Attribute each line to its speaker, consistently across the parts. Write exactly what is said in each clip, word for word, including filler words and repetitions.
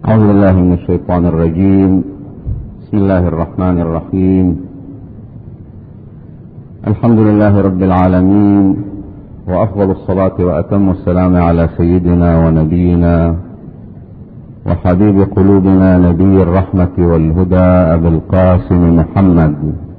Speaker 1: أعوذ بالله من الشيطان الرجيم. بسم الله الرحمن الرحيم. الحمد لله رب العالمين، وأفضل الصلاة وأتم السلام على سيدنا ونبينا وحبيب قلوبنا نبي الرحمة والهدى أبي القاسم محمد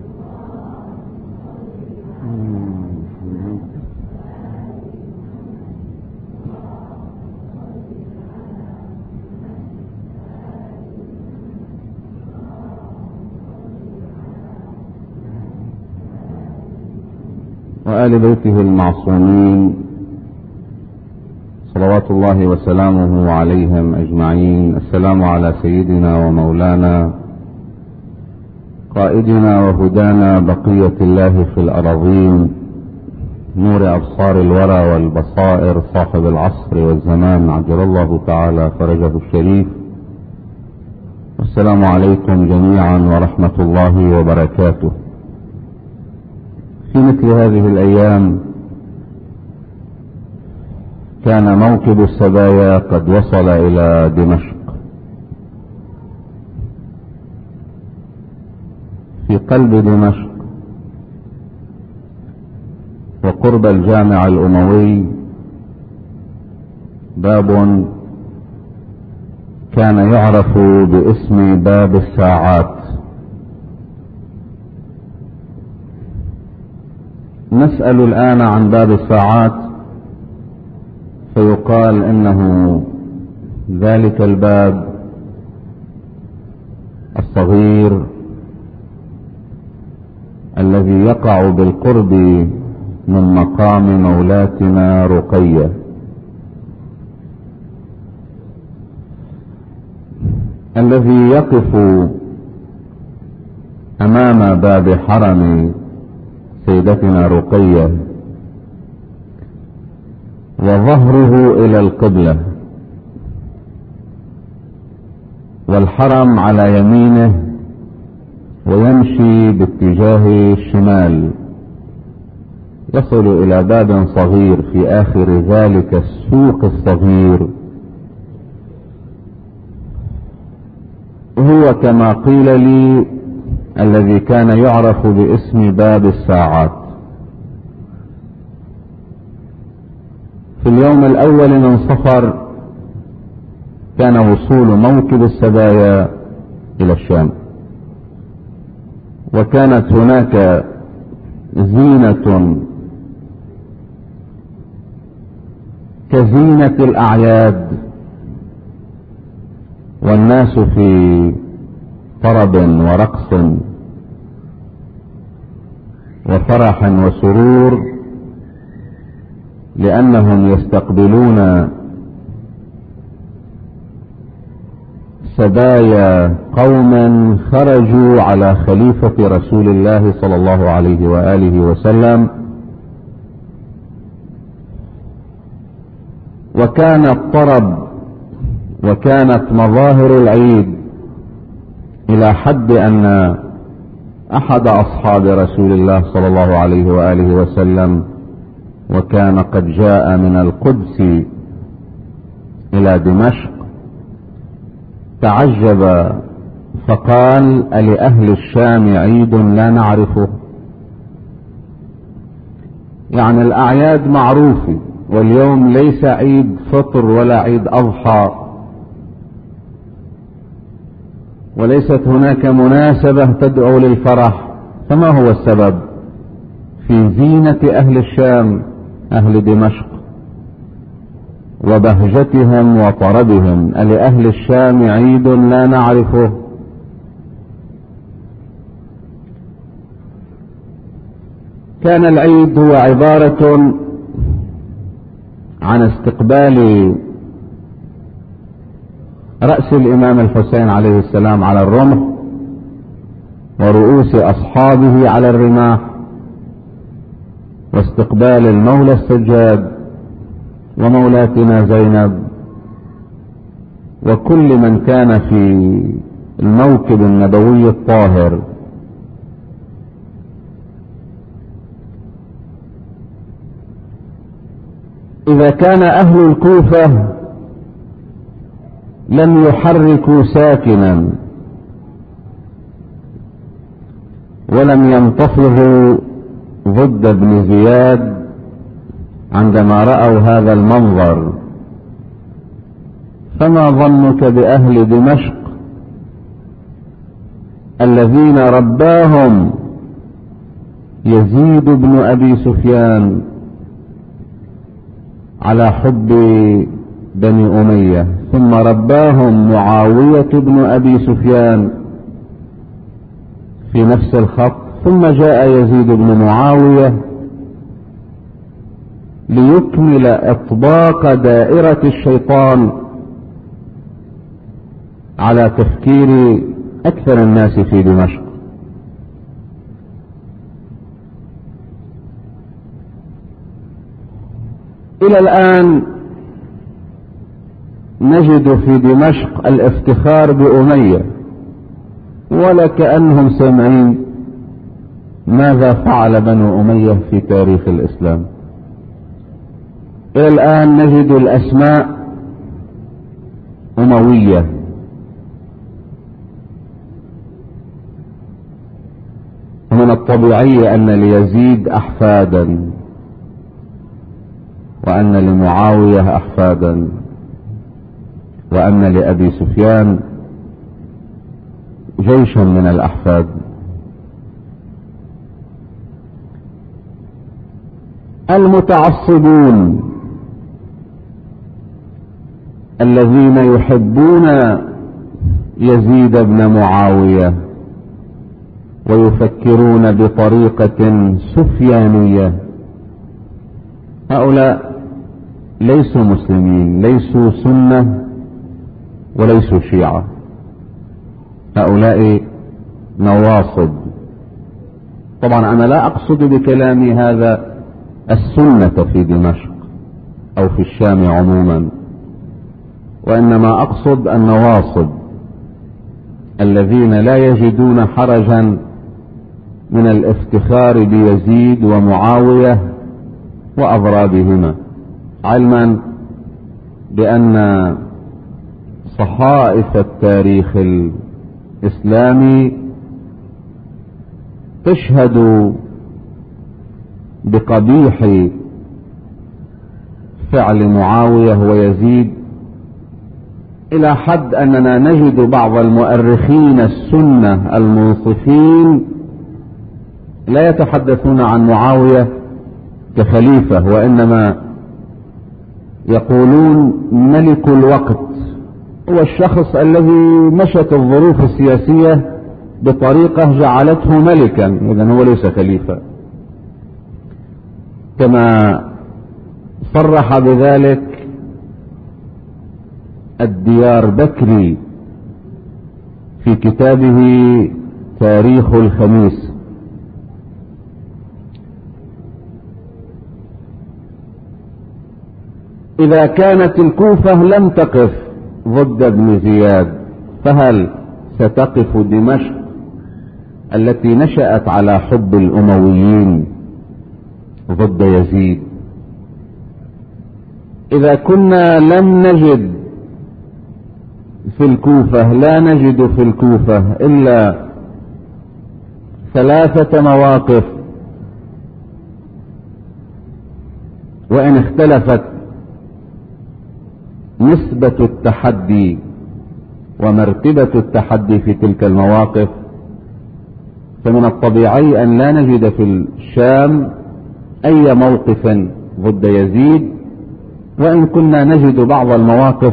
Speaker 1: وآل بيته المعصومين صلوات الله وسلامه عليهم أجمعين. السلام على سيدنا ومولانا قائدنا وهدانا بقية الله في الأراضين، نور أبصار الورى والبصائر، صاحب العصر والزمان، عجل الله تعالى فرجه الشريف. والسلام عليكم جميعا ورحمة الله وبركاته. في مثل هذه الأيام كان موكب السبايا قد وصل إلى دمشق، في قلب دمشق وقرب الجامع الأموي باب كان يعرف باسم باب الساعات. نسأل الآن عن باب الساعات، فيقال إنه ذلك الباب الصغير الذي يقع بالقرب من مقام مولاتنا رقية، الذي يقف أمام باب حرم سيدتنا رقية وظهره إلى القبلة، والحرم على يمينه، ويمشي باتجاه الشمال، يصل إلى باب صغير في آخر ذلك السوق الصغير، هو كما قيل لي الذي كان يعرف باسم باب الساعات. في اليوم الأول من صفر كان وصول موكب السبايا إلى الشام، وكانت هناك زينة كزينة الأعياد، والناس في طرب ورقص وفرح وسرور، لأنهم يستقبلون سبايا قوم خرجوا على خليفة رسول الله صلى الله عليه وآله وسلم. وكان الطرب وكانت مظاهر العيد إلى حد أن أحد أصحاب رسول الله صلى الله عليه وآله وسلم، وكان قد جاء من القدس إلى دمشق، تعجب فقال: ألأهل الشام عيد لا نعرفه؟ يعني الأعياد معروفة، واليوم ليس عيد فطر ولا عيد أضحى، وليست هناك مناسبة تدعو للفرح، فما هو السبب في زينة أهل الشام أهل دمشق وبهجتهم وطربهم؟ ألأهل الشام عيد لا نعرفه؟ كان العيد هو عبارة عن استقبال رأس الإمام الحسين عليه السلام على الرمح، ورؤوس أصحابه على الرماح، واستقبال المولى السجاد ومولاتنا زينب وكل من كان في الموكب النبوي الطاهر. إذا كان أهل الكوفة لم يحركوا ساكنا ولم ينتفضوا ضد ابن زياد عندما رأوا هذا المنظر، فما ظنك بأهل دمشق الذين رباهم يزيد بن أبي سفيان على حب بني أمية، ثم رباهم معاوية بن أبي سفيان في نفس الخط، ثم جاء يزيد بن معاوية ليكمل إطباق دائرة الشيطان على تفكير أكثر الناس في دمشق. إلى الآن نجد في دمشق الافتخار بأمية، ولا كأنهم سامعين ماذا فعل بنو أمية في تاريخ الإسلام. إلى الآن نجد الأسماء أموية، ومن الطبيعي أن ليزيد أحفادا وأن لمعاوية أحفادا وأن لأبي سفيان جيش من الأحفاد. المتعصبون الذين يحبون يزيد بن معاوية ويفكرون بطريقة سفيانية، هؤلاء ليسوا مسلمين، ليسوا سنة وليسوا شيعة، هؤلاء نواصب. طبعا أنا لا أقصد بكلامي هذا السنة في دمشق أو في الشام عموما، وإنما أقصد النواصب الذين لا يجدون حرجا من الافتخار بيزيد ومعاوية وأضرابهما، علما بأن صحائف التاريخ الإسلامي تشهد بقبيح فعل معاوية ويزيد، إلى حد أننا نجد بعض المؤرخين السنة المنصفين لا يتحدثون عن معاوية كخليفة، وإنما يقولون ملك الوقت، هو الشخص الذي مشت الظروف السياسية بطريقة جعلته ملكا، إذن هو ليس خليفة، كما صرح بذلك الديار بكري في كتابه تاريخ الخميس. إذا كانت الكوفة لم تقف ضد ابن زياد، فهل ستقف دمشق التي نشأت على حب الأمويين ضد يزيد؟ إذا كنا لم نجد في الكوفة، لا نجد في الكوفة إلا ثلاثة مواقف، وإن اختلفت نسبة التحدي ومرتبة التحدي في تلك المواقف، فمن الطبيعي أن لا نجد في الشام أي موقف ضد يزيد، وإن كنا نجد بعض المواقف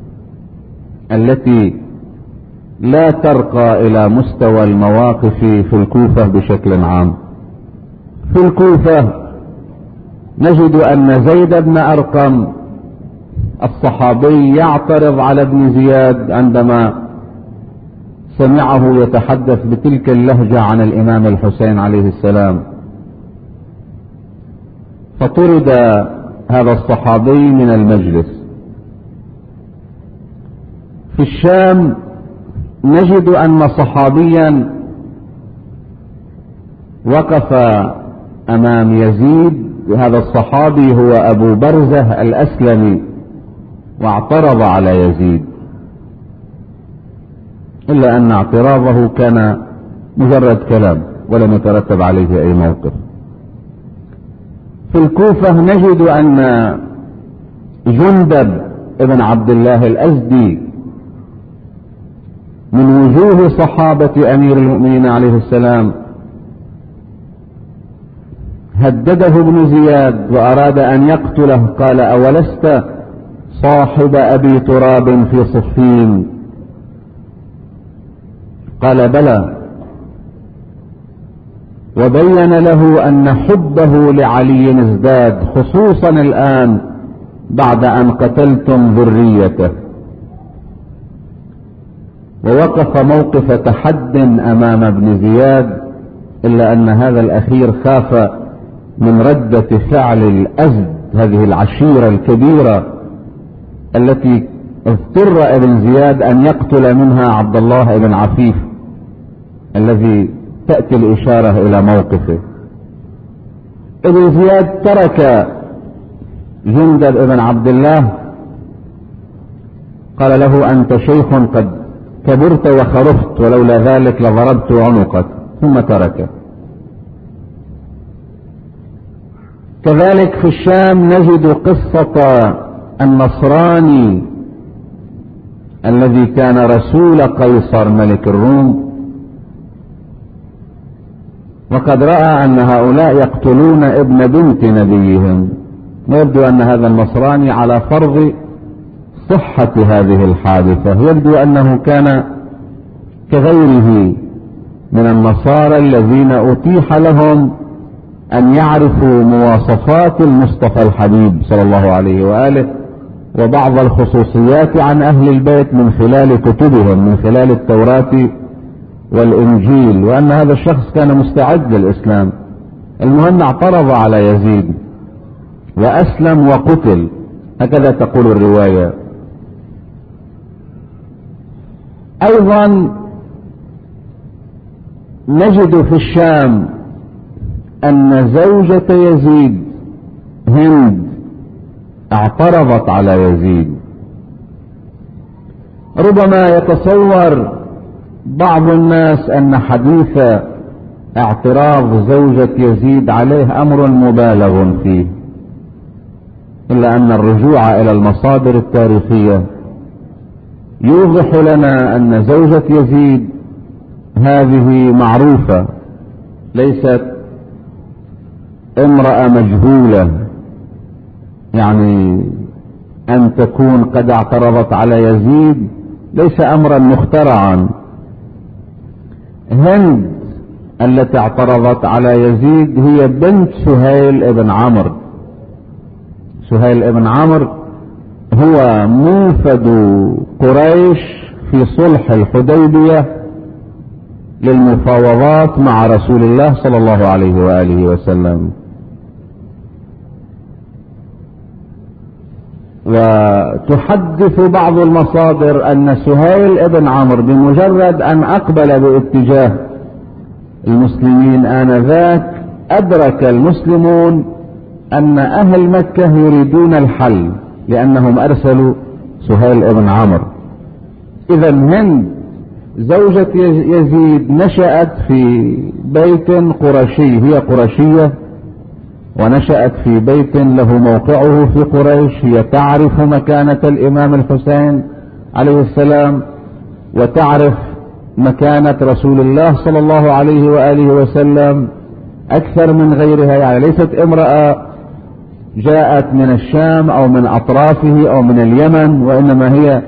Speaker 1: التي لا ترقى إلى مستوى المواقف في الكوفة بشكل عام. في الكوفة نجد أن زيد بن أرقم الصحابي يعترض على ابن زياد عندما سمعه يتحدث بتلك اللهجة عن الإمام الحسين عليه السلام، فطرد هذا الصحابي من المجلس. في الشام نجد أن صحابيا وقف أمام يزيد، هذا الصحابي هو أبو برزة الأسلمي، واعترض على يزيد إلا أن اعتراضه كان مجرد كلام ولم يترتب عليه أي موقف. في الكوفة نجد أن جندب ابن عبد الله الأزدي من وجوه صحابة أمير المؤمنين عليه السلام هدده ابن زياد وأراد أن يقتله، قال: أولست صاحب أبي تراب في صفين؟ قال: بلى. وبين له أن حبه لعلي ازداد، خصوصا الآن بعد أن قتلتم ذريته، ووقف موقف تحد أمام ابن زياد، إلا أن هذا الأخير خاف من ردة فعل الأزد، هذه العشيرة الكبيرة التي اضطر ابن زياد أن يقتل منها عبد الله بن عفيف الذي تأتي الإشارة إلى موقفه. ابن زياد ترك جندب ابن عبد الله، قال له: أنت شيخ قد كبرت وخرفت، ولولا ذلك لضربت عنقك، ثم تركه. كذلك في الشام نجد قصة النصراني الذي كان رسول قيصر ملك الروم، وقد رأى أن هؤلاء يقتلون ابن بنت نبيهم، ويبدو أن هذا النصراني على فرض صحة هذه الحادثة، يبدو أنه كان كغيره من النصارى الذين أتيح لهم أن يعرفوا مواصفات المصطفى الحبيب صلى الله عليه وآله وبعض الخصوصيات عن أهل البيت من خلال كتبهم، من خلال التوراة والإنجيل، وأن هذا الشخص كان مستعد للإسلام. المهم اعترض على يزيد وأسلم وقتل، هكذا تقول الرواية. أيضا نجد في الشام أن زوجة يزيد هند اعترضت على يزيد. ربما يتصور بعض الناس أن حديث اعتراض زوجة يزيد عليه أمر مبالغ فيه، إلا أن الرجوع إلى المصادر التاريخية يوضح لنا أن زوجة يزيد هذه معروفة، ليست امرأة مجهولة، يعني أن تكون قد اعترضت على يزيد ليس أمرا مخترعا. هند التي اعترضت على يزيد هي بنت سهيل ابن عمرو. سهيل ابن عمرو هو موفد قريش في صلح الحديبية للمفاوضات مع رسول الله صلى الله عليه وآله وسلم. وتحدث بعض المصادر أن سهيل ابن عمرو بمجرد أن أقبل باتجاه المسلمين آنذاك أدرك المسلمون أن أهل مكة يريدون الحل، لأنهم أرسلوا سهيل ابن عمرو. إذا هند زوجة يزيد نشأت في بيت قرشي، هي قرشية ونشأت في بيت له موقعه في قريش، هي تعرف مكانة الإمام الحسين عليه السلام وتعرف مكانة رسول الله صلى الله عليه وآله وسلم أكثر من غيرها، يعني ليست امرأة جاءت من الشام أو من أطرافه أو من اليمن، وإنما هي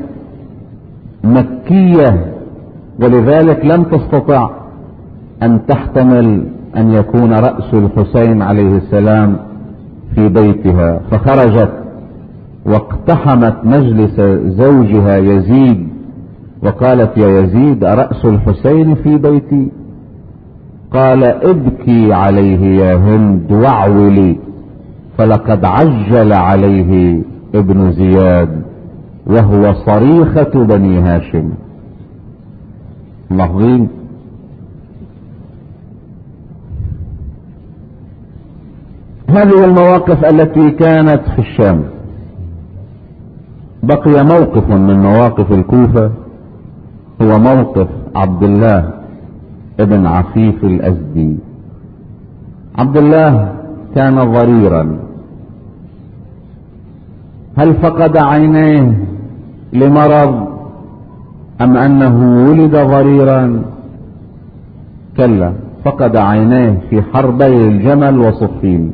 Speaker 1: مكية، ولذلك لم تستطع أن تحتمل أن يكون رأس الحسين عليه السلام في بيتها، فخرجت واقتحمت مجلس زوجها يزيد وقالت: يا يزيد، رأس الحسين في بيتي؟ قال: ابكي عليه يا هند واعولي، فلقد عجل عليه ابن زياد وهو صريخة بني هاشم. ملاحظين؟ هذه المواقف التي كانت في الشام. بقي موقف من مواقف الكوفة هو موقف عبد الله ابن عفيف الأزدي. عبد الله كان ضريرا. هل فقد عينيه لمرض أم أنه ولد ضريرا؟ كلا، فقد عينيه في حربي الجمل وصفين،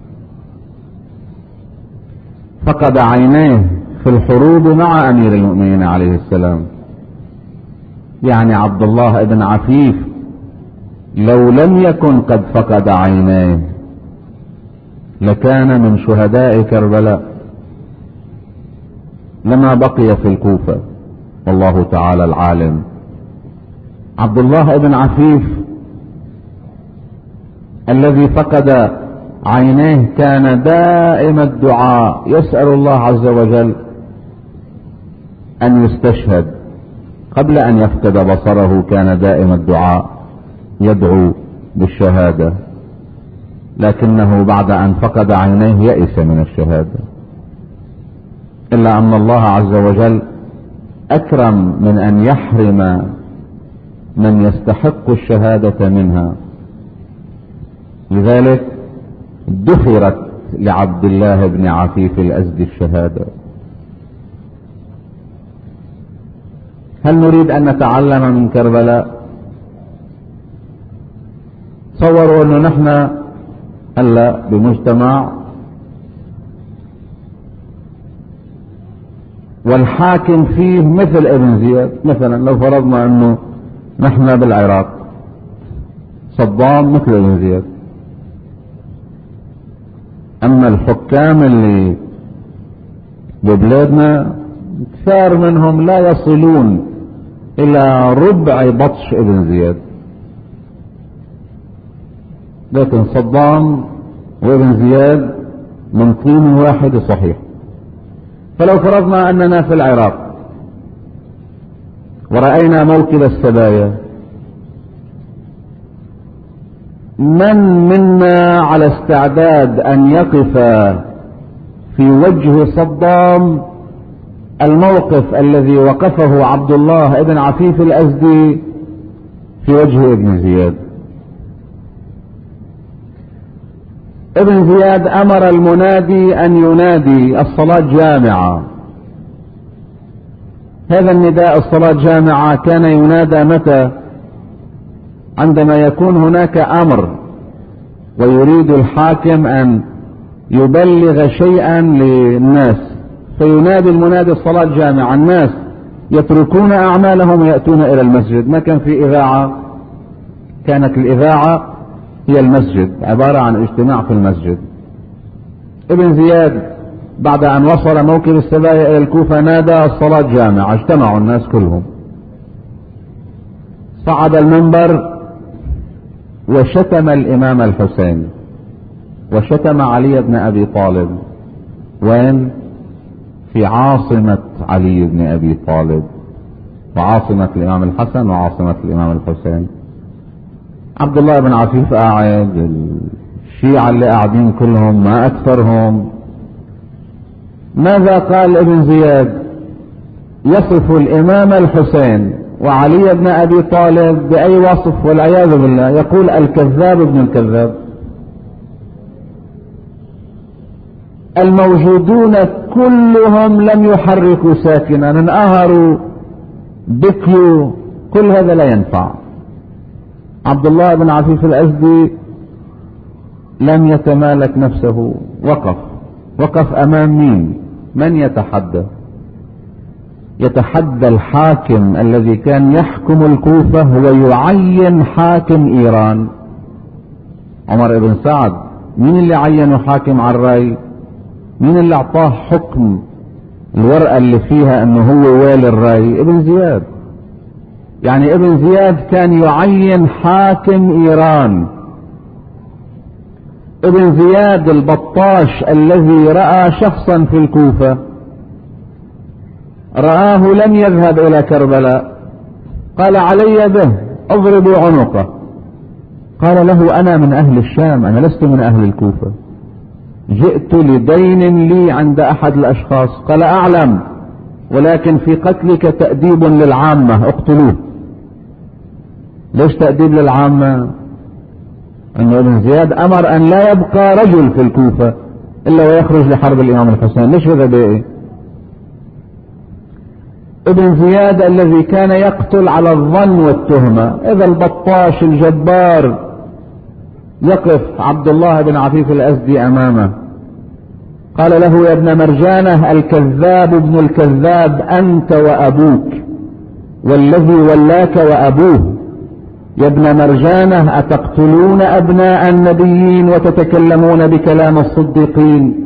Speaker 1: فقد عينيه في الحروب مع أمير المؤمنين عليه السلام. يعني عبد الله ابن عفيف لو لم يكن قد فقد عينيه لكان من شهداء كربلاء، لما بقي في الكوفة، والله تعالى العالم. عبد الله ابن عفيف الذي فقد عينيه كان دائم الدعاء، يسأل الله عز وجل أن يستشهد. قبل أن يفقد بصره كان دائم الدعاء يدعو بالشهادة، لكنه بعد أن فقد عينيه يئس من الشهادة. إلا أن الله عز وجل أكرم من أن يحرم من يستحق الشهادة منها، لذلك دفرت لعبد الله بن عفيف الأزدي الشهادة. هل نريد أن نتعلم من كربلاء؟ تصوروا أنه نحن هلا بمجتمع والحاكم فيه مثل ابن زياد. مثلا لو فرضنا أنه نحن بالعراق صدام مثل ابن زياد، أما الحكام اللي ببلادنا كثار منهم لا يصلون إلى ربع بطش ابن زياد، لكن صدام وابن زياد من طين واحد صحيح. فلو فرضنا أننا في العراق ورأينا موكب السبايا، من منا على استعداد أن يقف في وجه صدام الموقف الذي وقفه عبد الله ابن عفيف الأزدي في وجه ابن زياد؟ ابن زياد أمر المنادي أن ينادي الصلاة جامعة. هذا النداء الصلاة جامعة كان ينادى متى؟ عندما يكون هناك أمر ويريد الحاكم أن يبلغ شيئا للناس، فينادي المنادي الصلاة جامعة. الناس يتركون أعمالهم ويأتون إلى المسجد. ما كان في إذاعة، كانت الإذاعة هي المسجد، عبارة عن اجتماع في المسجد. ابن زياد بعد أن وصل موكب السبايا إلى الكوفة نادى الصلاة جامعة، اجتمعوا الناس كلهم، صعد المنبر وشتم الإمام الحسين وشتم علي بن أبي طالب. وين؟ في عاصمة علي بن أبي طالب، وعاصمة الإمام الحسن وعاصمة الإمام الحسين. عبد الله بن عفيف قاعد، الشيعة اللي قاعدين كلهم ما أكثرهم. ماذا قال ابن زياد؟ يصف الإمام الحسين وعلي بن أبي طالب بأي وصف؟ والعياذ بالله، يقول الكذاب ابن الكذاب. الموجودون كلهم لم يحركوا ساكنا، انقهروا، بكوا، كل هذا لا ينفع. عبد الله بن عفيف الأزدي لم يتمالك نفسه، وقف وقف أمام مين؟ من يتحدى؟ يتحدى الحاكم الذي كان يحكم الكوفة ويعين حاكم إيران، عمر بن سعد. مين اللي عينه حاكم على الرأي؟ مين اللي اعطاه حكم الورقة اللي فيها انه هو والي الرأي؟ ابن زياد. يعني ابن زياد كان يعين حاكم إيران. ابن زياد البطاش الذي رأى شخصا في الكوفة، رآه لم يذهب إلى كربلاء، قال علي به اضربوا عنقه. قال له أنا من أهل الشام، أنا لست من أهل الكوفة، جئت لدين لي عند أحد الأشخاص. قال أعلم، ولكن في قتلك تأديب للعامة، اقتلوه. ليش تأديب للعامة؟ انه ابن زياد امر ان لا يبقى رجل في الكوفة الا ويخرج لحرب الامام الحسين. ليش هذا بإيه؟ ابن زياد الذي كان يقتل على الظن والتهمة، اذا البطاش الجبار يقف عبد الله بن عفيف الازدي امامه قال له: يا ابن مرجانة الكذاب ابن الكذاب انت وابوك والذي ولاك وابوه. يا ابن مرجانة أتقتلون أبناء النبيين وتتكلمون بكلام الصديقين؟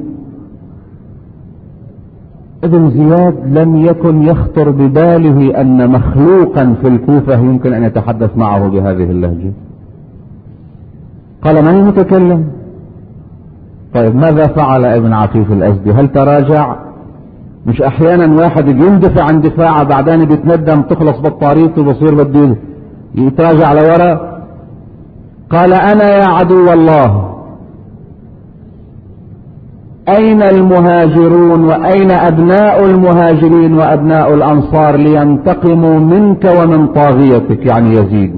Speaker 1: ابن زياد لم يكن يخطر بباله أن مخلوقا في الكوفة يمكن أن يتحدث معه بهذه اللهجة. قال: من المتكلم؟ طيب ماذا فعل ابن عفيف الأزدي؟ هل تراجع؟ مش أحيانا واحد يندفع عن دفاعه بعدين بيتندم تخلص بطاريته وبصير بديه يتراجع على وراء. قال: أنا يا عدو الله أين المهاجرون وأين أبناء المهاجرين وأبناء الأنصار لينتقموا منك ومن طاغيتك يعني يزيد؟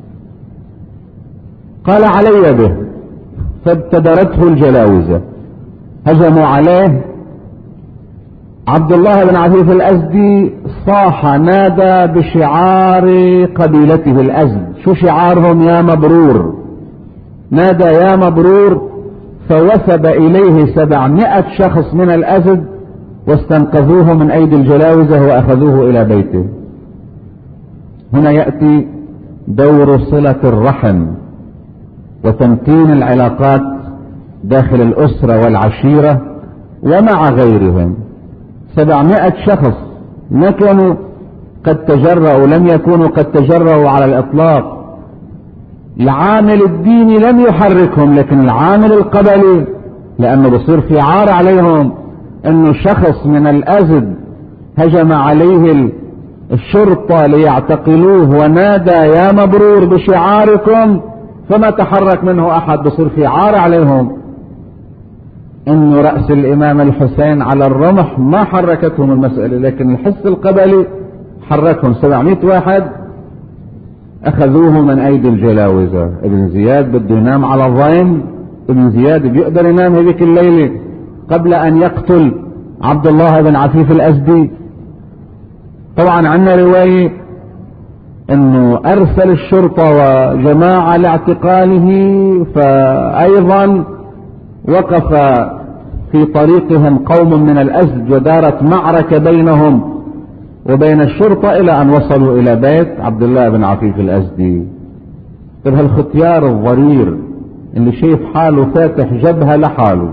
Speaker 1: قال: علي به. فابتدرته الجلاوزة، هجموا عليه. عبد الله بن عفيف الأزدي صاح نادى بشعار قبيلته الأزد. شو شعارهم؟ يا مبرور. نادى يا مبرور، فوثب إليه سبعمائة شخص من الأزد واستنقذوه من أيدي الجلاوزة وأخذوه إلى بيته. هنا يأتي دور صلة الرحم وتمكين العلاقات داخل الأسرة والعشيرة ومع غيرهم. سبعمائة شخص ما كانوا قد تجرؤوا، لم يكونوا قد تجرؤوا على الإطلاق. العامل الديني لم يحركهم، لكن العامل القبلي لأنه بصير في عار عليهم أنه شخص من الأزد هجم عليه الشرطة ليعتقلوه ونادى يا مبرور بشعاركم، فما تحرك منه أحد. بصير في عار عليهم. انه رأس الامام الحسين على الرمح ما حركتهم المسألة، لكن الحس القبلي حركهم. سبعمائة واحد اخذوه من ايدي الجلاوزة. ابن زياد بده ينام على الضيم. ابن زياد بيقدر ينام هذيك الليلة قبل ان يقتل عبد الله بن عفيف الازدي. طبعا عندنا رواية انه ارسل الشرطة وجماعة لاعتقاله، فايضا وقف في طريقهم قوم من الأزد ودارت معركة بينهم وبين الشرطة إلى أن وصلوا إلى بيت عبد الله بن عفيف الأزدي. طيب هالختيار الضرير اللي شايف حاله فاتح جبهة لحاله،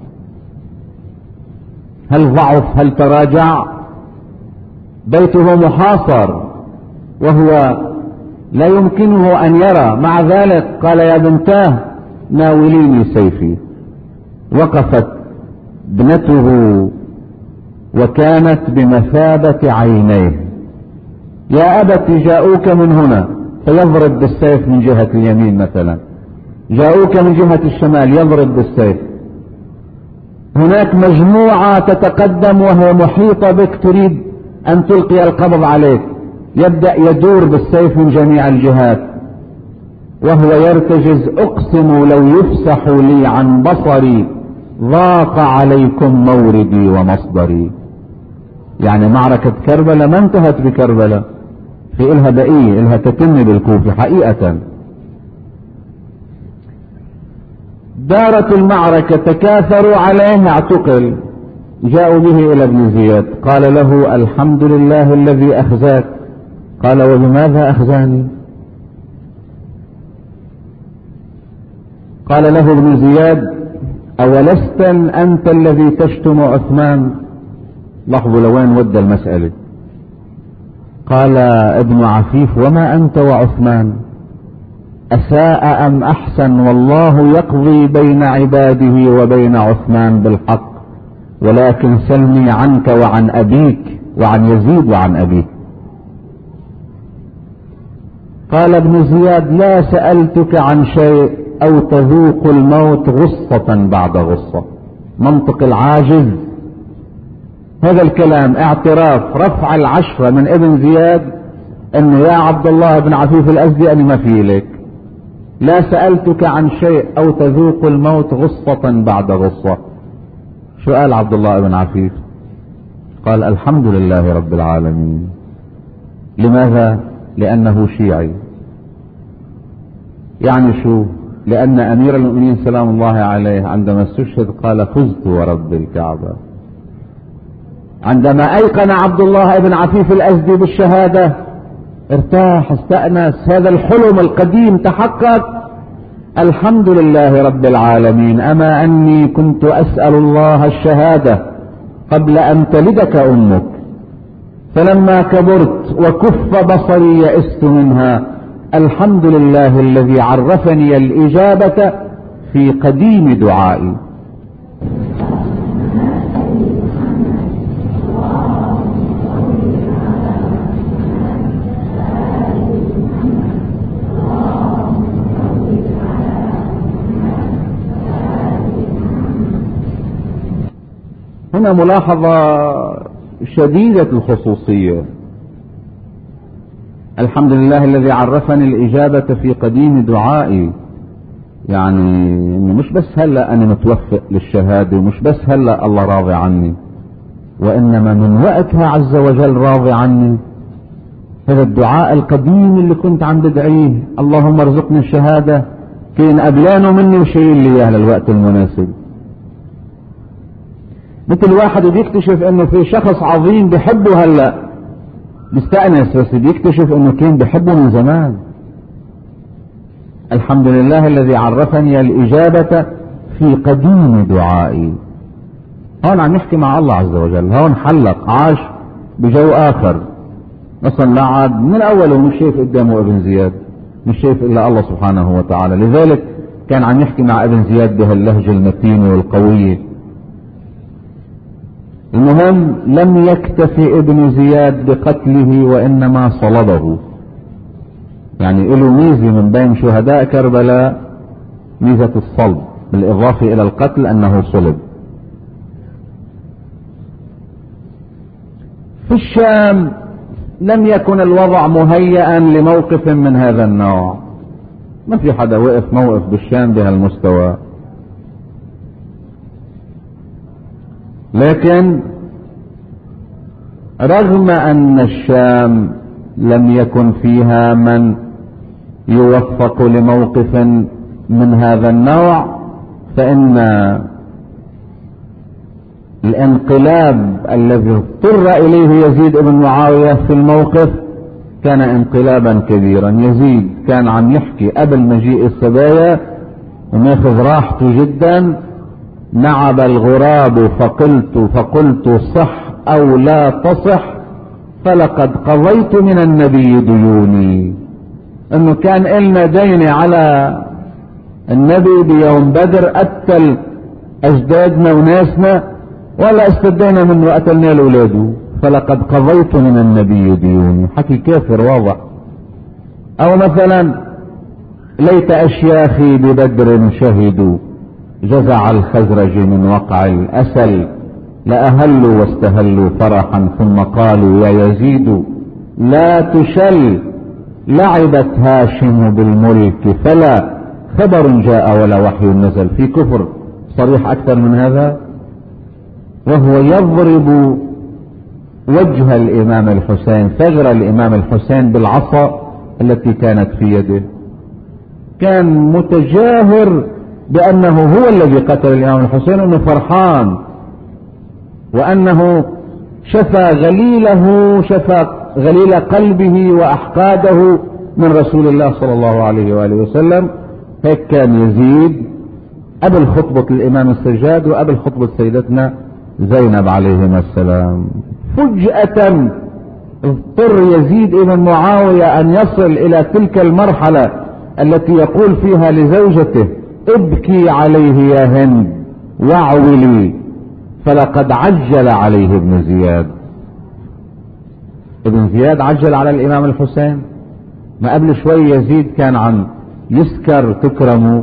Speaker 1: هل ضعف؟ هل تراجع؟ بيته محاصر وهو لا يمكنه أن يرى. مع ذلك قال: يا بنتاه ناوليني سيفي. وقفت ابنته وكانت بمثابة عينيه. يا أبت جاءوك من هنا، فيضرب بالسيف من جهة اليمين مثلا، جاءوك من جهة الشمال يضرب بالسيف. هناك مجموعة تتقدم وهي محيطة بك تريد أن تلقي القبض عليك، يبدأ يدور بالسيف من جميع الجهات وهو يرتجز: أقسم لو يفسح لي عن بصري ضاق عليكم موردي ومصدري. يعني معركة كربلاء ما انتهت بكربلاء، في إلها بقية، إلها تتم بالكوفة حقيقة. دارت المعركة، تكاثروا عليه، اعتقل. جاءوا به إلى ابن زياد، قال له: الحمد لله الذي أخزاك. قال: وبماذا أخزاني؟ قال له ابن زياد: أولست أنت الذي تشتم عثمان؟ لاحظوا لوين ودى المسألة. قال ابن عفيف: وما أنت وعثمان؟ أساء أم أحسن؟ والله يقضي بين عباده وبين عثمان بالحق، ولكن سلني عنك وعن أبيك وعن يزيد وعن أبيك. قال ابن زياد: لا سألتك عن شيء أو تذوق الموت غصة بعد غصة. منطق العاجز. هذا الكلام اعتراف رفع العشرة من ابن زياد انه يا عبد الله بن عفيف الازدي انا ما في لك، لا سألتك عن شيء او تذوق الموت غصة بعد غصة. شو قال عبد الله بن عفيف؟ قال الحمد لله رب العالمين. لماذا؟ لانه شيعي. يعني شو؟ لان امير المؤمنين سلام الله عليه عندما استشهد قال فزت ورب الكعبة. عندما ايقن عبد الله بن عفيف الازدي بالشهادة ارتاح، استأنس، هذا الحلم القديم تحقق. الحمد لله رب العالمين، اما اني كنت اسأل الله الشهادة قبل ان تلدك امك، فلما كبرت وكف بصري يئست منها. الحمد لله الذي عرفني الاجابة في قديم دعائي. هنا ملاحظة شديدة الخصوصية. الحمد لله الذي عرفني الإجابة في قديم دعائي، يعني مش بس هلأ أنا متوفق للشهادة، ومش بس هلأ الله راضي عني، وإنما من وقتها عز وجل راضي عني. هذا الدعاء القديم اللي كنت عم بدعيه، اللهم ارزقني الشهادة، كين قبلانه مني وشيل لي إياه للوقت المناسب. مثل واحد بيكتشف انه في شخص عظيم بحبه هلأ، بيستأنس، بس بيكتشف انه كان بحبه من زمان. الحمد لله الذي عرفني الإجابة في قديم دعائي. هون عم يحكي مع الله عز وجل، هون حلق عاش بجو آخر. مثلا لا عاد من الأول ومش شايف قدامه ابن زياد، مش شايف إلا الله سبحانه وتعالى، لذلك كان عم يحكي مع ابن زياد بهاللهجة المتينة والقوية. المهم لم يكتفي ابن زياد بقتله وإنما صلبه. يعني له ميزة من بين شهداء كربلاء، ميزة الصلب بالإضافة إلى القتل أنه صلب. في الشام لم يكن الوضع مهيئا لموقف من هذا النوع، ما في حدا وقف موقف بالشام بهالمستوى. لكن رغم أن الشام لم يكن فيها من يوفق لموقف من هذا النوع، فإن الانقلاب الذي اضطر إليه يزيد بن معاوية في الموقف كان انقلابا كبيرا. يزيد كان عم يحكي قبل مجيء السبايا وماخذ راحته جدا، نعب الغراب فقلت فقلت صح أو لا تصح، فلقد قضيت من النبي ديوني. انه كان إلنا دين على النبي بيوم بدر، قتل اجدادنا وناسنا ولا استدينا منه قتلنا لاولاده، فلقد قضيت من النبي ديوني. حكي كافر واضح. او مثلا ليت اشياخي ببدر شهدوا جزع الخزرج من وقع الاسل، لأهلوا واستهلوا فرحا ثم قالوا يا يزيد لا تشل، لعبت هاشم بالملك فلا خبر جاء ولا وحي نزل. في كفر صريح أكثر من هذا؟ وهو يضرب وجه الإمام الحسين، ثغر الإمام الحسين بالعصا التي كانت في يده. كان متجاهر بأنه هو الذي قتل الإمام الحسين، أنه فرحان، وأنه شفى غليله، شفى غليل قلبه وأحقاده من رسول الله صلى الله عليه وآله وسلم. هيك كان يزيد قبل خطبة الإمام السجاد وقبل خطبة سيدتنا زينب عليهما السلام. فجأة اضطر يزيد ابن معاوية أن يصل إلى تلك المرحلة التي يقول فيها لزوجته ابكي عليه يا هند واعولي، فلقد عجل عليه ابن زياد. ابن زياد عجل على الإمام الحسين. ما قبل شوي يزيد كان عم يسكر تكرمه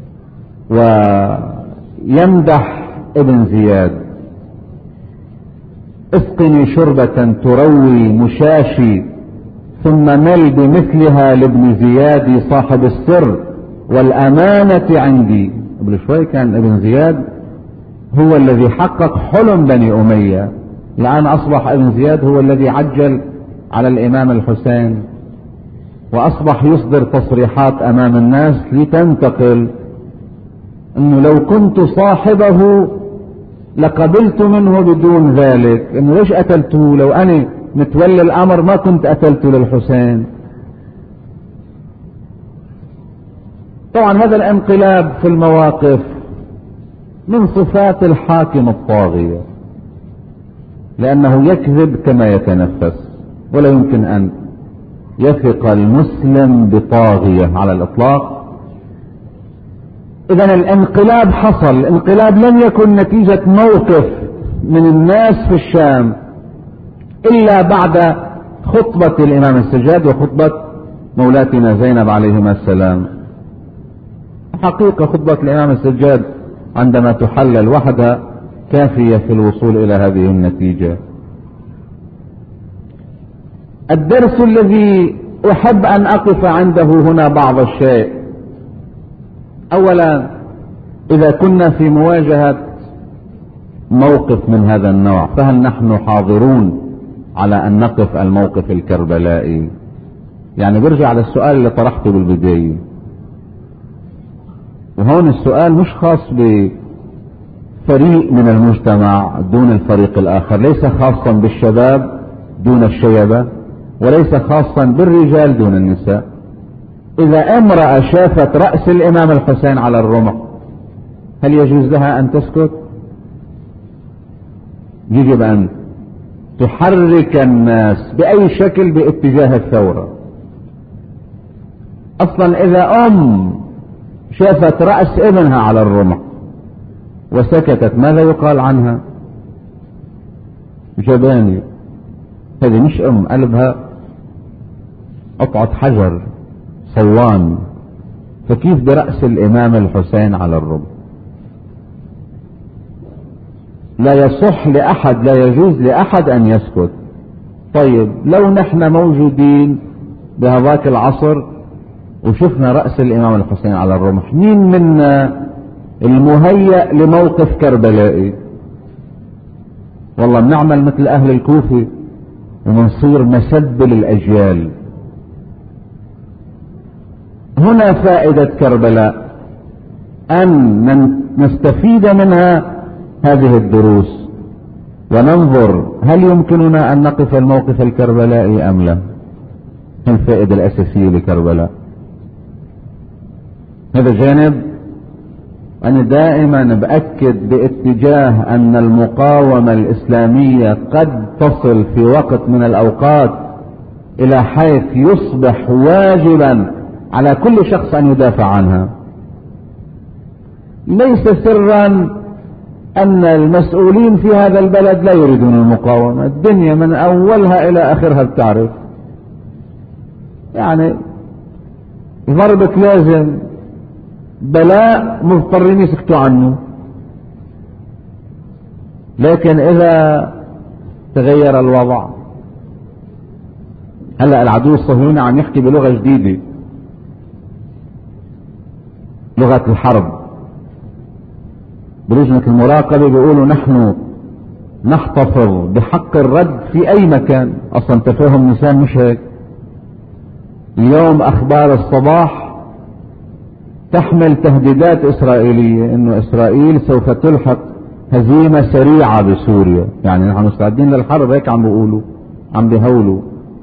Speaker 1: ويمدح ابن زياد. اسقني شربة تروي مشاشي ثم مل بمثلها لابن زياد صاحب السر والأمانة عندي. قبل شوي كان ابن زياد هو الذي حقق حلم بني أمية، الآن أصبح ابن زياد هو الذي عجل على الإمام الحسين، وأصبح يصدر تصريحات أمام الناس لتنتقل أنه لو كنت صاحبه لقبلت منه بدون ذلك، أنه ليش قتلته؟ لو أنا متولي الأمر ما كنت قتلته للحسين. طبعا هذا الانقلاب في المواقف من صفات الحاكم الطاغية، لأنه يكذب كما يتنفس، ولا يمكن أن يثق المسلم بطاغية على الإطلاق. إذن الانقلاب حصل، الانقلاب لم يكن نتيجة موقف من الناس في الشام إلا بعد خطبة الإمام السجاد وخطبة مولاتنا زينب عليهما السلام. حقيقة خطبة الإمام السجاد عندما تحلل وحدها كافية في الوصول إلى هذه النتيجة. الدرس الذي أحب أن أقف عنده هنا بعض الشيء. أولا، إذا كنا في مواجهة موقف من هذا النوع فهل نحن حاضرون على أن نقف الموقف الكربلائي؟ يعني برجع على السؤال اللي طرحته بالبداية، وهون السؤال مش خاص بفريق من المجتمع دون الفريق الآخر، ليس خاصا بالشباب دون الشيبة، وليس خاصا بالرجال دون النساء. إذا امرأة شافت رأس الإمام الحسين على الرمح هل يجوز لها أن تسكت؟ يجب أن تحرك الناس بأي شكل باتجاه الثورة. أصلا إذا أم شافت رأس ابنها على الرمح وسكتت ماذا يقال عنها؟ جباني، هذه مش أم، قلبها قطعة حجر صوان، فكيف برأس الإمام الحسين على الرمح؟ لا يصح لأحد، لا يجوز لأحد أن يسكت. طيب لو نحن موجودين بهذاك العصر وشفنا رأس الإمام الحسين على الرمح، مين منا المهيأ لموقف كربلائي؟ والله بنعمل مثل أهل الكوفة ومنصير مسد للأجيال. هنا فائدة كربلاء، أن نستفيد منها هذه الدروس وننظر هل يمكننا أن نقف الموقف الكربلائي أم لا. الفائدة الأساسية لكربلاء هذا جانب. أنا دائما بأكد باتجاه أن المقاومة الإسلامية قد تصل في وقت من الأوقات إلى حيث يصبح واجبا على كل شخص أن يدافع عنها. ليس سرا أن المسؤولين في هذا البلد لا يريدون المقاومة، الدنيا من أولها إلى آخرها بتعرف، يعني ضربك لازم بلاء مضطرين يسكتوا عنه. لكن إذا تغير الوضع، هلأ العدو الصهيوني عم يحكي بلغة جديدة، لغة الحرب. بلجنة المراقبة بيقولوا نحن نحتفظ بحق الرد في أي مكان. أصلا تفاهم نسان مش هيك. اليوم أخبار الصباح تحمل تهديدات إسرائيلية إنه إسرائيل سوف تلحق هزيمة سريعة بسوريا، يعني نحن مستعدين للحرب، هيك عم بيقولوا، عم بيهولوا.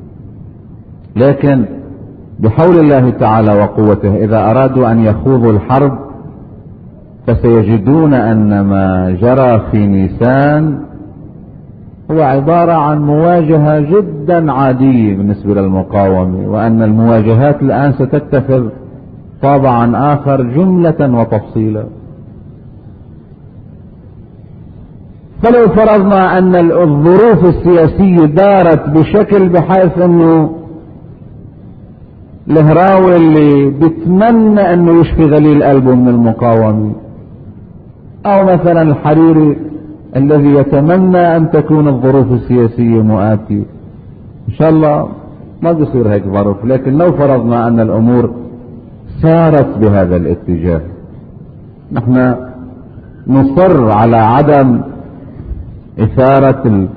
Speaker 1: لكن بحول الله تعالى وقوته إذا أرادوا أن يخوضوا الحرب فسيجدون أن ما جرى في نيسان هو عبارة عن مواجهة جدا عادية بالنسبة للمقاومة، وأن المواجهات الآن ستتخذ طابعا آخر جملة وتفصيلا. فلو فرضنا أن الظروف السياسية دارت بشكل بحيث أنه الهراوي اللي بيتمنى أنه يشفي غليل قلبه من المقاومة، أو مثلا الحريري الذي يتمنى أن تكون الظروف السياسية مؤاتية. إن شاء الله ما بيصير هيك ظرف، لكن لو فرضنا أن الأمور سارت بهذا الاتجاه، نحن نصر على عدم إثارة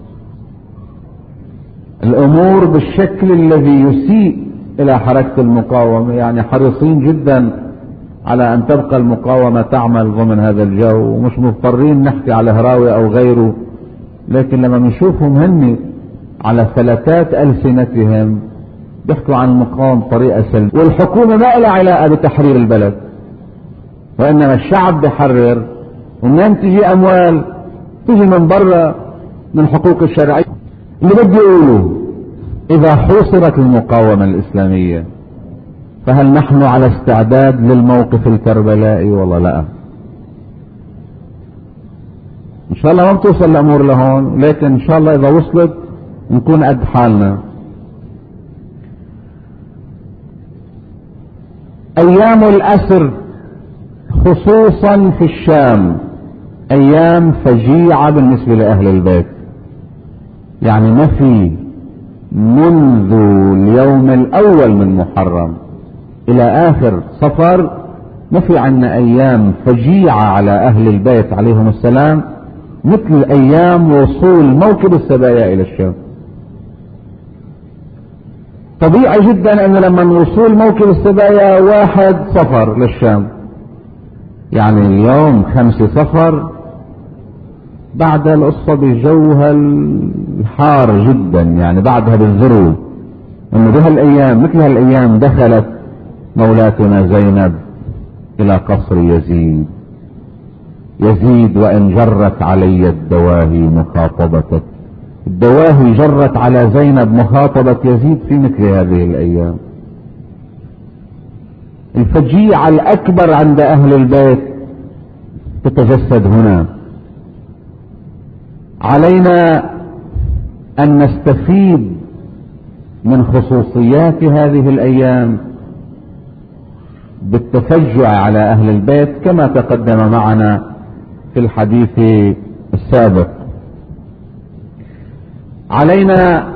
Speaker 1: الأمور بالشكل الذي يسيء إلى حركة المقاومة. يعني حريصين جدا على أن تبقى المقاومة تعمل ضمن هذا الجو، ومش مضطرين نحكي على هراوي أو غيره، لكن لما نشوفهم هن على فلتات ألسنتهم بيحكوا عن المقاومة بطريقة سلبية، والحكومة ما لها علاقة بتحرير البلد، وإنما الشعب بيحرر، ومنين تجي أموال تجي من برا من حقوق الشرعية. اللي بدي أقوله إذا حوصرت المقاومة الإسلامية فهل نحن على استعداد للموقف الكربلائي ولا لا؟ إن شاء الله ما بتوصل الأمور لهون، لكن إن شاء الله إذا وصلت نكون قد حالنا. أيام الأسر خصوصا في الشام أيام فجيعة بالنسبة لأهل البيت. يعني ما في منذ اليوم الأول من محرم إلى آخر صفر ما في عنا أيام فجيعة على أهل البيت عليهم السلام مثل أيام وصول موكب السبايا إلى الشام. طبيعي جدا أن لما وصول موكب السبايا واحد صفر للشام، يعني اليوم خمسة صفر، بعد القصة بجوها الحار جدا، يعني بعدها بالذروة، انه بهالايام مثل هالايام دخلت مولاتنا زينب الى قصر يزيد. يزيد وان جرت علي الدواهي مخاطبتك، الدواهي جرت على زينب مخاطبة يزيد في مثل هذه الايام. الفجيعة الاكبر عند اهل البيت تتجسد هنا. علينا ان نستفيد من خصوصيات هذه الايام بالتفجع على اهل البيت كما تقدم معنا في الحديث السابق. علينا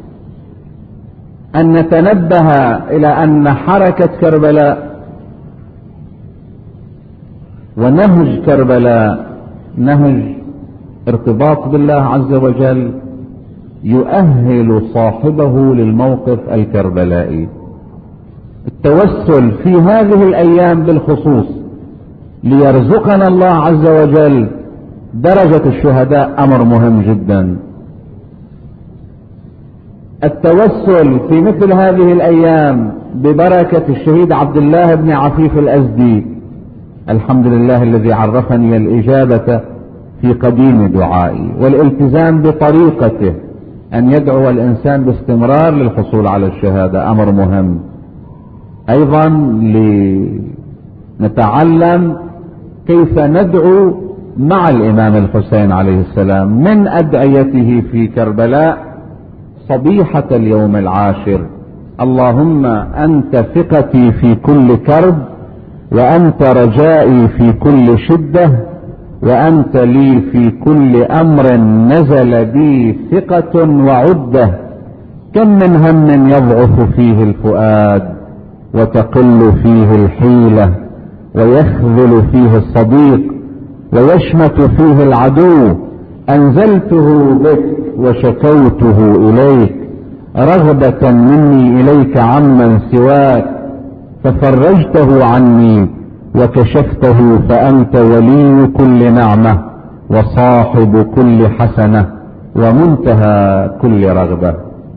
Speaker 1: ان نتنبه الى ان حركة كربلاء ونهج كربلاء نهج ارتباط بالله عز وجل يؤهل صاحبه للموقف الكربلائي. التوسل في هذه الايام بالخصوص ليرزقنا الله عز وجل درجة الشهداء امر مهم جدا. التوسل في مثل هذه الايام ببركة الشهيد عبد الله بن عفيف الازدي، الحمد لله الذي عرفني الاجابة في قديم دعائي، والالتزام بطريقته ان يدعو الانسان باستمرار للحصول على الشهادة امر مهم. ايضا لنتعلم كيف ندعو مع الامام الحسين عليه السلام من ادعيته في كربلاء صبيحة اليوم العاشر: اللهم انت ثقتي في كل كرب، وانت رجائي في كل شدة، وأنت لي في كل أمر نزل بي ثقة وعدة. كم من هم يضعف فيه الفؤاد وتقل فيه الحيلة، ويخذل فيه الصديق ويشمت فيه العدو. أنزلته بك وشكوته إليك رغبة مني إليك عمن سواك، ففرجته عني وكشفته، فأنت ولي كل نعمة وصاحب كل حسنة ومنتهى كل رغبة.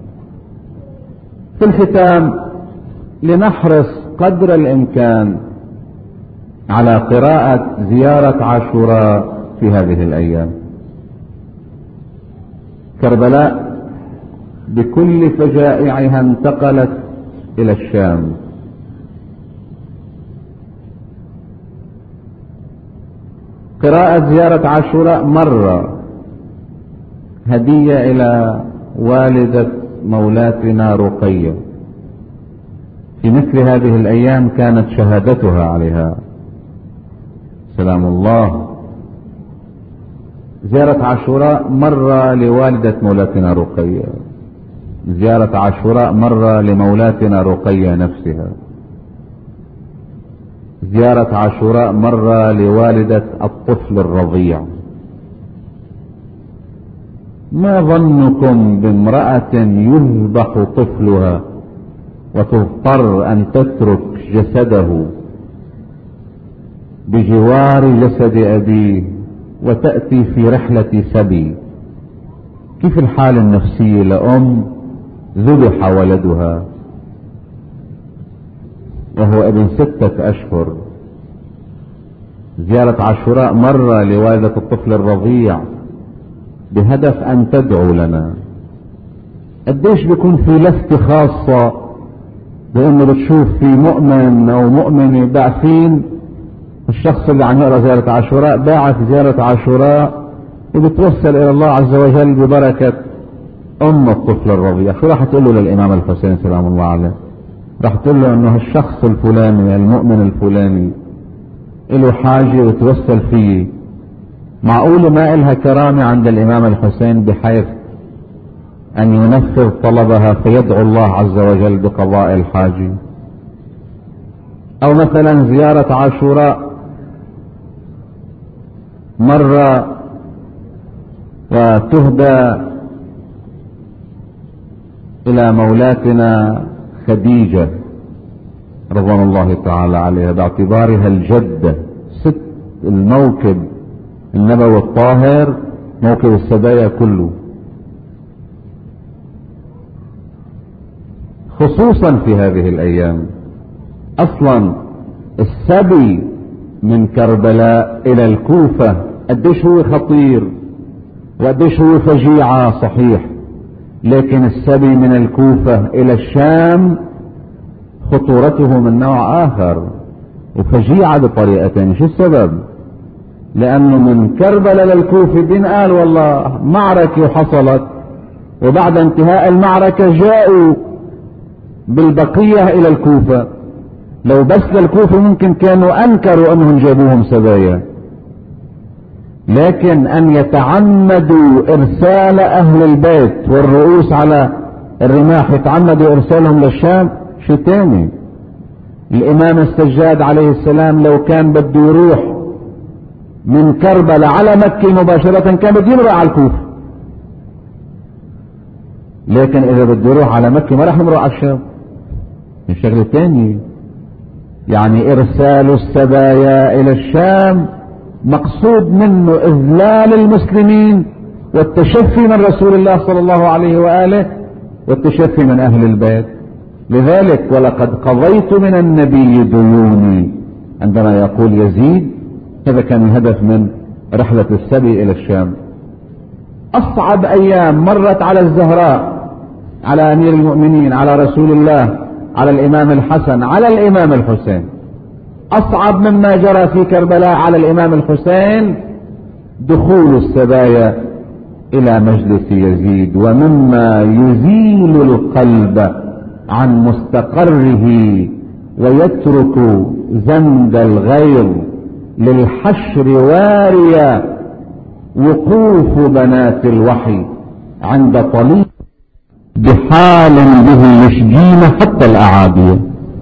Speaker 1: في الختام لنحرص قدر الإمكان على قراءة زيارة عاشوراء في هذه الأيام. كربلاء بكل فجائعها انتقلت إلى الشام. قراءة زيارة عاشوراء مرة هدية إلى والدة مولاتنا رقية في مثل هذه الأيام، كانت شهادتها عليها سلام الله زيارة عاشوراء مرة لوالدة مولاتنا رقية، زيارة عاشوراء مرة لمولاتنا رقية نفسها، زيارة عاشوراء مرة لوالدة الطفل الرضيع. ما ظنكم بامرأة يذبح طفلها وتضطر أن تترك جسده بجوار جسد أبيه وتأتي في رحلة سبي؟ كيف الحال النفسي لأم ذبح ولدها وهو ابن ستة أشهر؟ زيارة عاشوراء مرة لوالدة الطفل الرضيع بهدف أن تدعو لنا. قديش بيكون في لفتة خاصة بأنه بتشوف في مؤمن أو مؤمنة باعثين الشخص اللي عم يقرأ زيارة عاشوراء باعث زيارة عاشوراء وبتوصل إلى الله عز وجل ببركة أم الطفل الرضيع. شو راح تقول له للإمام الحسين سلام الله عليه؟ راح تقول له أنه الشخص الفلاني المؤمن الفلاني له حاجة وتوصل فيه، معقول ما إلها كرامة عند الإمام الحسين بحيث أن ينفذ طلبها فيدعو الله عز وجل بقضاء الحاجة؟ أو مثلا زيارة عاشوراء مرة وتهدى إلى مولاتنا خديجة رضوان الله تعالى عليها باعتبارها الجدة، ست الموكب النبوي الطاهر، موكب السبايا كله، خصوصا في هذه الأيام. أصلا السبي من كربلاء إلى الكوفة قديش هو خطير وقديش هو فجيعة صحيح، لكن السبي من الكوفة إلى الشام خطورته من نوع آخر وفجيعة بطريقتين. شو السبب؟ لأنه من كربلاء للكوفة دين قال والله معركة حصلت، وبعد انتهاء المعركة جاءوا بالبقية إلى الكوفة. لو بس للكوفة ممكن كانوا أنكروا أنهم جابوهم سبايا، لكن أن يتعمدوا إرسال أهل البيت والرؤوس على الرماح يتعمدوا إرسالهم للشام شيء تاني. الإمام السجاد عليه السلام لو كان بده يروح من كربلاء على مكة مباشرة كان بده يمرق على الكوفة، لكن إذا بده يروح على مكة ما راح يمرق على الشام. الشغلة الثانية يعني إرسال السبايا إلى الشام مقصود منه إذلال المسلمين والتشفي من رسول الله صلى الله عليه وآله والتشفي من أهل البيت. لذلك ولقد قضيت من النبي ديوني عندما يقول يزيد، هذا كان الهدف من رحلة السبي إلى الشام. أصعب أيام مرت على الزهراء، على أمير المؤمنين، على رسول الله، على الإمام الحسن، على الإمام الحسين، أصعب مما جرى في كربلاء على الإمام الحسين دخول السبايا إلى مجلس يزيد، ومما يزيل القلب عن مستقره ويترك زند الغيظ للحشر واريا وقوف بنات الوحي عند طليق بحال به يشجين حتى الأعادية.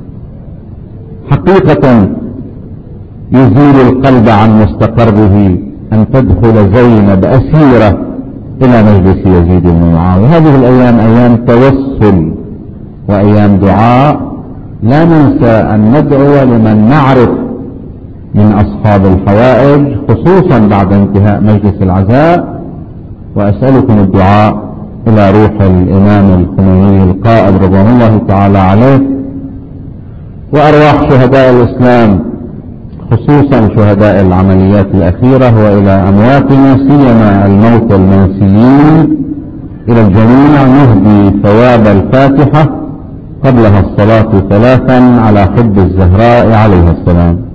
Speaker 1: حقيقة يزيل القلب عن مستقره أن تدخل زينب أسيرة إلى مجلس يزيد بن معاوية. هذه الأيام أيام توسل وأيام دعاء، لا ننسى أن ندعو لمن نعرف من أصحاب الحوائج خصوصا بعد انتهاء مجلس العزاء. وأسألكم الدعاء إلى روح الإمام الخميني القائد رضوان الله تعالى عليه، وأرواح شهداء الإسلام خصوصا شهداء العمليات الأخيرة، وإلى أمواتنا سيما الموت المنسيين. إلى الجميع نهدي ثواب الفاتحة قبلها الصلاة ثلاثا على حب الزهراء عليه السلام.